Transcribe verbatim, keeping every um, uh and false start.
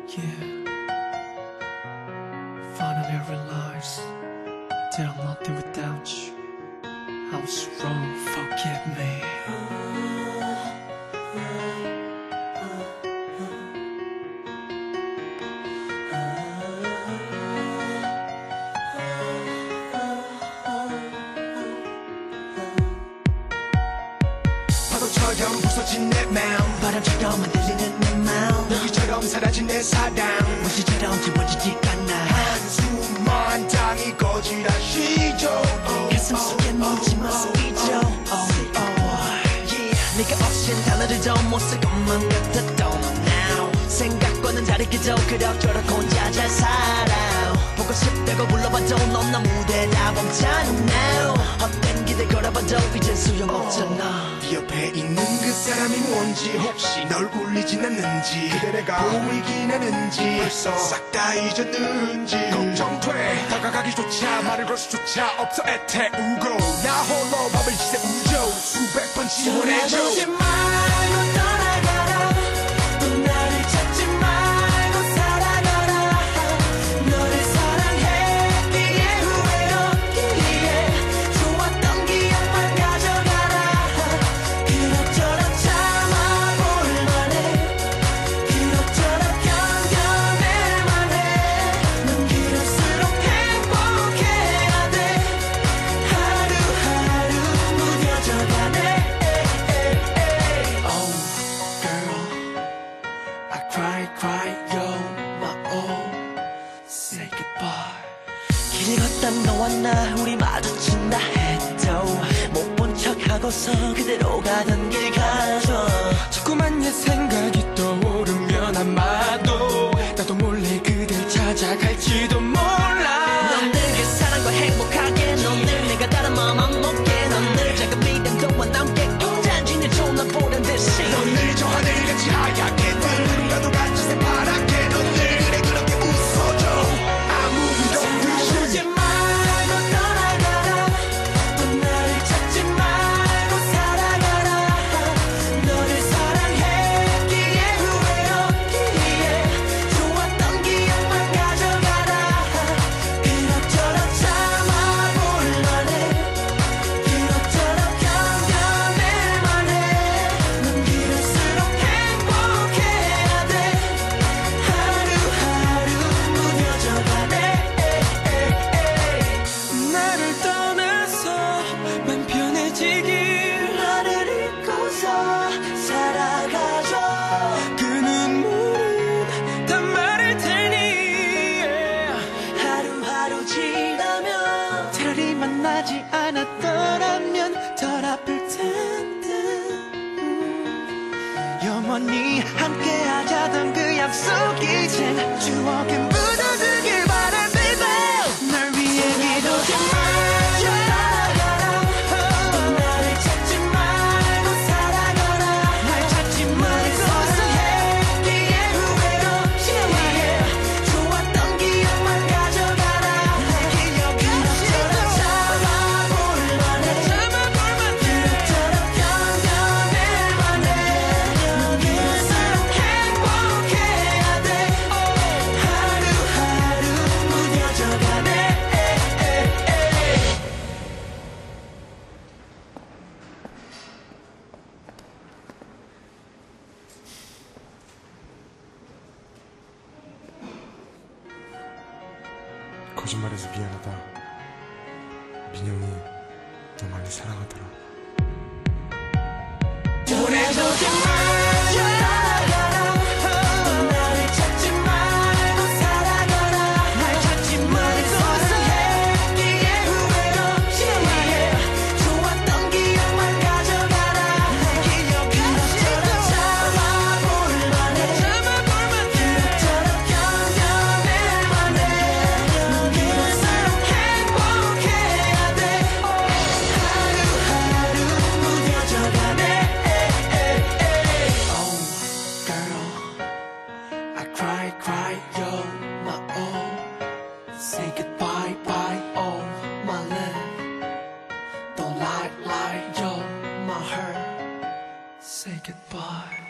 Yeah. Finally I realized that I'm nothing without you. I was wrong, forgive me. 파도처럼 부서진 내 마음, 바람처럼 흔들리는 내 마음, 너희처럼 사라진 내 사랑, 무시처럼 지워지지 않아. 한숨만 땅이 거지라시죠. 가슴 속에 묻지마 쓰이죠. Oh, oh. 네가 없인 단어들도 못 쓸 것만 같았던 now. 생각과는 다르게도 그럭저럭 혼자 잘 살아. 보고 싶다고 불러봐도 넌 나 무대다 멈춰는 now. 헛된 기대 걸어봐도 이젠 소용없잖아. 네 옆에 있는 그 사람이 뭔지, 혹시 널 울리진 않는지, 그대 내가 보이긴 하는지, 벌써 싹 다 잊었는지 걱정돼. 다가가기조차 말을 걸 수조차 없어 애태우고, 나 홀로 밤을 지새우죠. 수백 번 지원해줘. 떠나보지 말고 떠나가라. 또 나를 찾지 말고 살아가라. 너를 사랑했기에 후회였기에 좋았던 기억만 가져가라. 그럭저럭 참아볼 만해. 그럭저럭 견뎌낼 만해. 넌 길을수록 행복해야 돼. 하루하루 무뎌져가네. Oh girl, I cry, cry, yo, my all, say goodbye. 길 걷다 너와 나 우리 마주친다 해도 못 본 척하고서 그대로 가던 길 가죠. 자꾸만 옛 생각이 떠오르면 아마도 나도 몰래 그댈 찾아갈지도 몰라. 넌 늘 그 사랑과 행복하게, 넌 늘 내가 다른 마음 안 먹게, 넌 늘 작은 믿음도와 남게 혼자지는 존나 보란 듯이. 넌 늘 저 하늘같이 하얗게, 늘 누군가도 같이 새파랗게, 넌 늘 그래 그렇게 웃어줘. 아무 일도 없듯이. 떠나보지 말고 떠나가라. 또 나를 찾지 말고 살아가라. 너를 사랑했기에 후회였기에 좋았던 기억만 가져가라. 그럭저럭 참아볼 만해. 그럭저럭 견뎌낼 만해. 넌 길을수록 행복해야 돼. 하루하루 무뎌져가네. 나를 떠나서 맘 편해지길, 너를 잊고서 살아가죠. 그 눈물은 다 말할 테니. 하루하루 지나면 차라리 만나지 않았더라면 덜 아플 텐데. 음, 영원히 함께하자던 그 약속 이젠 추억에 묻어두길 바래 baby. 널 위해 기도해. 떠나가라. 또 나를 찾지 말고 살아가라. 날 찾지 말고 사랑했기에 후회였기에 좋았던 기억만 가져가라. 내 기억 그럭저럭 참아볼 만해. 그럭저럭 견뎌낼 만해. 넌 길을수록 행복해야 돼. 하루하루 무뎌져가네. 거짓말해서 미안하다. 민영이 너 많이 사랑하더라. 보내주지 말고 떠나가라. 또 나를 찾지 말고 살아가라. 날 찾지 말고 사랑했기에 후회였기에 좋았던 기억만 가져가라. 내 기억 그럭저럭 참아볼 만해. 그럭저럭 견뎌낼 만해. 넌 길을수록 행복해야 돼. 하루하루 무뎌져가네. Oh girl, I cry, cry, yo, my all, say goodbye, bye, oh my love. Don't lie, lie, yo, my heart, say goodbye.